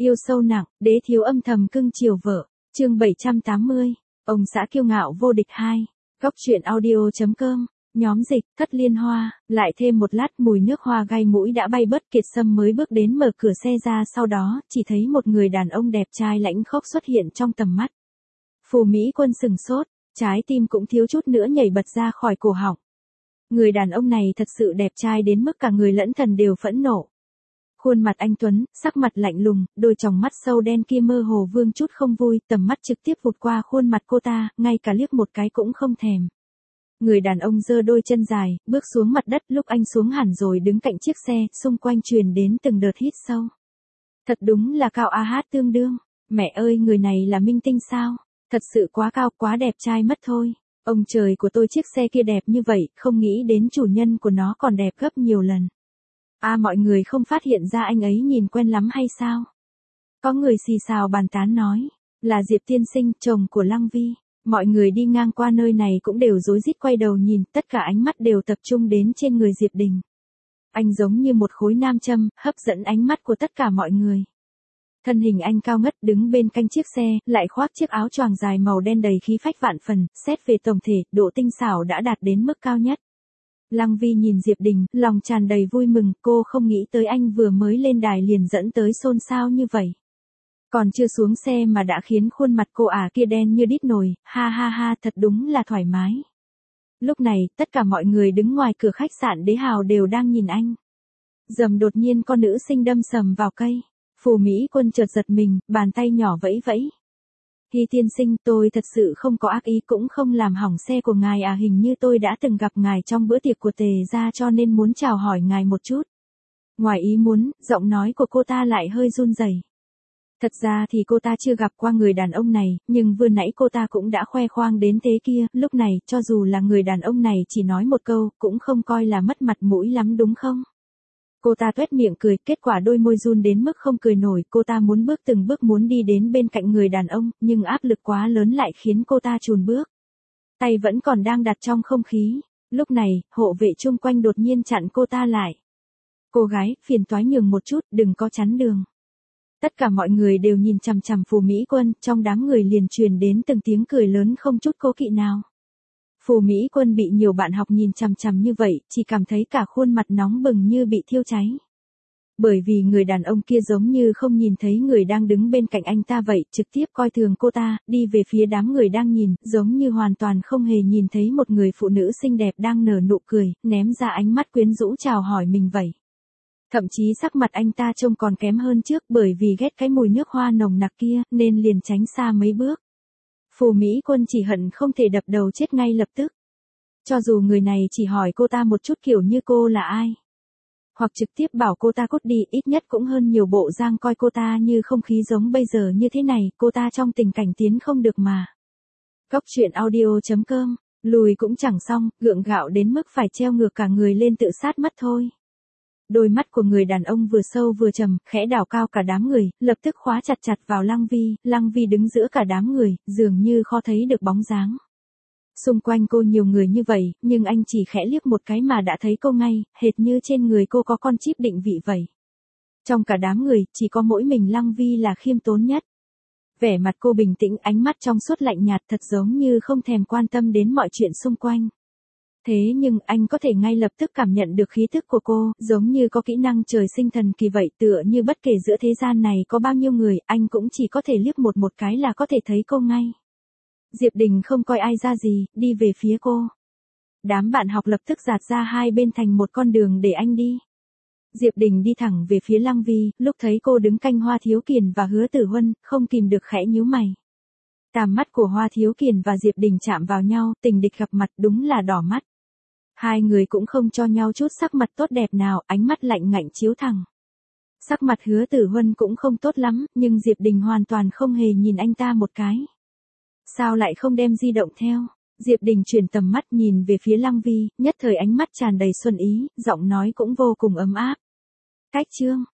Yêu sâu nặng, đế thiếu âm thầm cưng chiều vợ. Chương 780. Ông xã kiêu ngạo vô địch 2. Góc truyện audio.com. Nhóm dịch, Thất Liên Hoa, lại thêm một lát mùi nước hoa gai mũi đã bay bớt. Kiệt Sâm mới bước đến mở cửa xe ra, sau đó chỉ thấy một người đàn ông đẹp trai lãnh khốc xuất hiện trong tầm mắt. Phù Mỹ Quân sừng sốt, trái tim cũng thiếu chút nữa nhảy bật ra khỏi cổ họng. Người đàn ông này thật sự đẹp trai đến mức cả người lẫn thần đều phẫn nộ. Khuôn mặt anh tuấn, sắc mặt lạnh lùng, đôi tròng mắt sâu đen kia mơ hồ vương chút không vui, tầm mắt trực tiếp vụt qua khuôn mặt cô ta, ngay cả liếc một cái cũng không thèm. Người đàn ông giơ đôi chân dài, bước xuống mặt đất, lúc anh xuống hẳn rồi đứng cạnh chiếc xe, xung quanh truyền đến từng đợt hít sâu. Thật đúng là cao a hát tương đương, mẹ ơi người này là minh tinh sao, thật sự quá cao, quá đẹp trai mất thôi. Ông trời của tôi, chiếc xe kia đẹp như vậy, không nghĩ đến chủ nhân của nó còn đẹp gấp nhiều lần. Mọi người không phát hiện ra anh ấy nhìn quen lắm hay sao? Có người xì xào bàn tán nói, là Diệp tiên sinh, chồng của Lăng Vi. Mọi người đi ngang qua nơi này cũng đều rối rít quay đầu nhìn, tất cả ánh mắt đều tập trung đến trên người Diệp Đình. Anh giống như một khối nam châm, hấp dẫn ánh mắt của tất cả mọi người. Thân hình anh cao ngất đứng bên cạnh chiếc xe, lại khoác chiếc áo choàng dài màu đen đầy khí phách vạn phần, xét về tổng thể, độ tinh xảo đã đạt đến mức cao nhất. Lăng Vi nhìn Diệp Đình, lòng tràn đầy vui mừng, cô không nghĩ tới anh vừa mới lên đài liền dẫn tới xôn xao như vậy. Còn chưa xuống xe mà đã khiến khuôn mặt cô kia đen như đít nồi, ha ha ha, thật đúng là thoải mái. Lúc này, tất cả mọi người đứng ngoài cửa khách sạn Đế Hào đều đang nhìn anh. Dầm đột nhiên con nữ sinh đâm sầm vào cây. Phù Mỹ Quân chợt giật mình, bàn tay nhỏ vẫy vẫy. Hy tiên sinh, tôi thật sự không có ác ý, cũng không làm hỏng xe của ngài hình như tôi đã từng gặp ngài trong bữa tiệc của Tề gia cho nên muốn chào hỏi ngài một chút. Ngoài ý muốn, giọng nói của cô ta lại hơi run rẩy. Thật ra thì cô ta chưa gặp qua người đàn ông này, nhưng vừa nãy cô ta cũng đã khoe khoang đến thế kia, lúc này, cho dù là người đàn ông này chỉ nói một câu, cũng không coi là mất mặt mũi lắm đúng không? Cô ta tuét miệng cười, kết quả đôi môi run đến mức không cười nổi, cô ta muốn bước từng bước muốn đi đến bên cạnh người đàn ông, nhưng áp lực quá lớn lại khiến cô ta chùn bước. Tay vẫn còn đang đặt trong không khí, lúc này, hộ vệ chung quanh đột nhiên chặn cô ta lại. Cô gái, phiền toái nhường một chút, đừng có chắn đường. Tất cả mọi người đều nhìn chằm chằm Phù Mỹ Quân, trong đám người liền truyền đến từng tiếng cười lớn không chút cố kỵ nào. Phù Mỹ Quân bị nhiều bạn học nhìn chằm chằm như vậy, chỉ cảm thấy cả khuôn mặt nóng bừng như bị thiêu cháy. Bởi vì người đàn ông kia giống như không nhìn thấy người đang đứng bên cạnh anh ta vậy, trực tiếp coi thường cô ta, đi về phía đám người đang nhìn, giống như hoàn toàn không hề nhìn thấy một người phụ nữ xinh đẹp đang nở nụ cười, ném ra ánh mắt quyến rũ chào hỏi mình vậy. Thậm chí sắc mặt anh ta trông còn kém hơn trước, bởi vì ghét cái mùi nước hoa nồng nặc kia, nên liền tránh xa mấy bước. Phù Mỹ Quân chỉ hận không thể đập đầu chết ngay lập tức. Cho dù người này chỉ hỏi cô ta một chút kiểu như cô là ai, hoặc trực tiếp bảo cô ta cút đi, ít nhất cũng hơn nhiều bộ giang coi cô ta như không khí giống bây giờ như thế này, cô ta trong tình cảnh tiến không được mà. Góc truyện audio.com, lùi cũng chẳng xong, gượng gạo đến mức phải treo ngược cả người lên tự sát mất thôi. Đôi mắt của người đàn ông vừa sâu vừa trầm, khẽ đảo cao cả đám người, lập tức khóa chặt chặt vào Lăng Vi đứng giữa cả đám người, dường như khó thấy được bóng dáng. Xung quanh cô nhiều người như vậy, nhưng anh chỉ khẽ liếc một cái mà đã thấy cô ngay, hệt như trên người cô có con chip định vị vậy. Trong cả đám người, chỉ có mỗi mình Lăng Vi là khiêm tốn nhất. Vẻ mặt cô bình tĩnh, ánh mắt trong suốt lạnh nhạt, thật giống như không thèm quan tâm đến mọi chuyện xung quanh. Thế nhưng anh có thể ngay lập tức cảm nhận được khí tức của cô, giống như có kỹ năng trời sinh thần kỳ vậy, tựa như bất kể giữa thế gian này có bao nhiêu người, anh cũng chỉ có thể liếc một cái là có thể thấy cô ngay. Diệp Đình không coi ai ra gì, đi về phía cô. Đám bạn học lập tức dạt ra hai bên thành một con đường để anh đi. Diệp Đình đi thẳng về phía Lăng Vi, lúc thấy cô đứng cạnh Hoa Thiếu Kiền và Hứa Tử Huân, không kìm được khẽ nhíu mày. Tầm mắt của Hoa Thiếu Kiền và Diệp Đình chạm vào nhau, tình địch gặp mặt đúng là đỏ mắt. Hai người cũng không cho nhau chút sắc mặt tốt đẹp nào, ánh mắt lạnh ngạnh chiếu thẳng. Sắc mặt Hứa Tử Huân cũng không tốt lắm, nhưng Diệp Đình hoàn toàn không hề nhìn anh ta một cái. Sao lại không đem di động theo? Diệp Đình chuyển tầm mắt nhìn về phía Lăng Vi, nhất thời ánh mắt tràn đầy xuân ý, giọng nói cũng vô cùng ấm áp. Cách chương,